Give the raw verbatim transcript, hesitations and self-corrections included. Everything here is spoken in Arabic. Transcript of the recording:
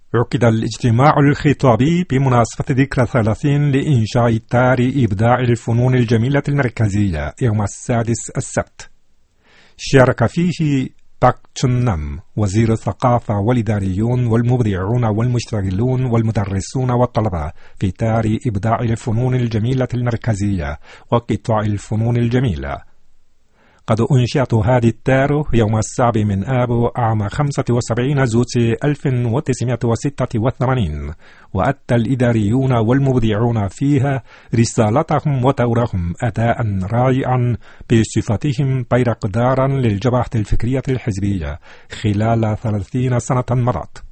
عقد الاجتماع الخطابي بمناسبة ذكرى ثلاثين لإنشاء دار إبداع الفنون الجميلة المركزية يوم السادس السبت. شارك فيه باك تشون نام وزير الثقافة والإداريون والمبدعون والمشتغلون والمدرسون والطلبة في دار إبداع الفنون الجميلة المركزية وقطاع الفنون الجميلة. قد أنشئت هذه الدار يوم السابع من آب عام خمسة وسبعين زوج ألف وتسعمائة وستة وثمانين، وأدى الإداريون والمبدعون فيها رسالتهم ودورهم أداء رائعا بصفتهم بيرقدارا للجبهة الفكرية الحزبية خلال ثلاثين سنة مضت.